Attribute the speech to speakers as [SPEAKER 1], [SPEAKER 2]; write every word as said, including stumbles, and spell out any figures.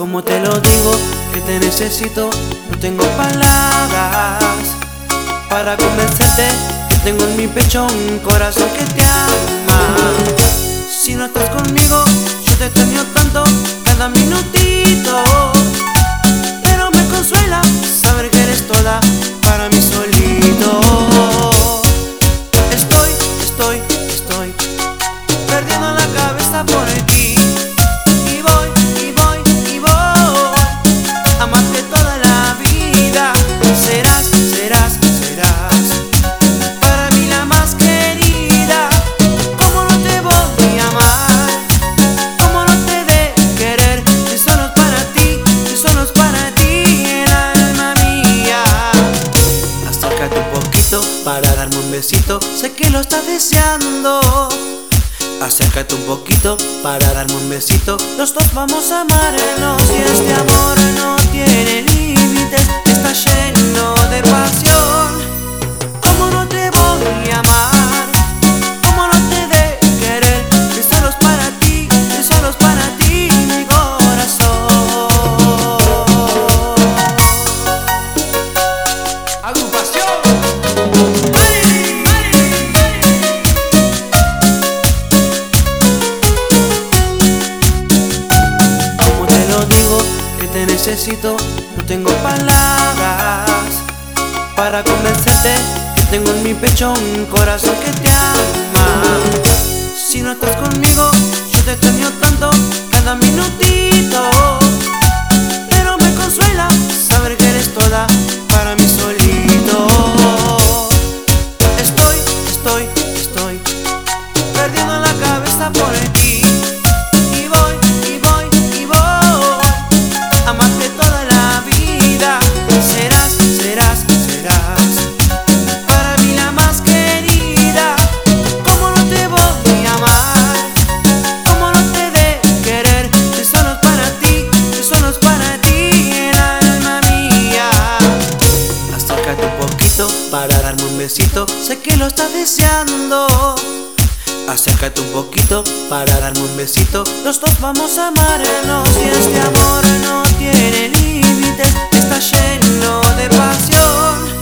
[SPEAKER 1] Como te lo digo, que te necesito, no tengo palabras para convencerte que tengo en mi pecho un corazón que te ama. Si no estás conmigo, yo te extraño tanto cada minutito, pero me consuela saber que eres toda para mí solito. Estoy, estoy, estoy perdiendo la cabeza por ti. Y voy, y voy, y voy a amarte toda la vida. Serás, serás, serás para mí la más querida. ¿Cómo no te voy a amar? ¿Cómo no te de querer? Si solo es para ti, si solo es para ti, el alma mía. Acércate un poquito para darme un besito, sé que lo estás deseando. Acércate un poquito para darme un besito, los dos vamos a amarnos. Y este amor no tiene límites, está lleno de pasión. ¿Cómo no te voy a amar? ¿Cómo no te de querer? Que solo es para ti, que solo es para ti, mi corazón.
[SPEAKER 2] Agrupación.
[SPEAKER 1] Te necesito, no tengo palabras para convencerte que tengo en mi pecho un corazón que te ama. Si no estás conmigo, yo te extraño tanto cada minutito, pero me consuela saber que eres toda para mí solito. Estoy, estoy, estoy perdiendo la cabeza por ti. Y voy, y voy, y voy amarte toda la vida. Serás, serás, serás para mí la más querida. ¿Cómo no te voy a amar? ¿Cómo no te de querer? Si solo es para ti, si solo es para ti, el alma mía. Acércate un poquito para darme un besito, sé que lo estás deseando. Acércate un poquito para darme un besito, los dos vamos a amarnos. Y este amor no tiene límites, está lleno de pasión.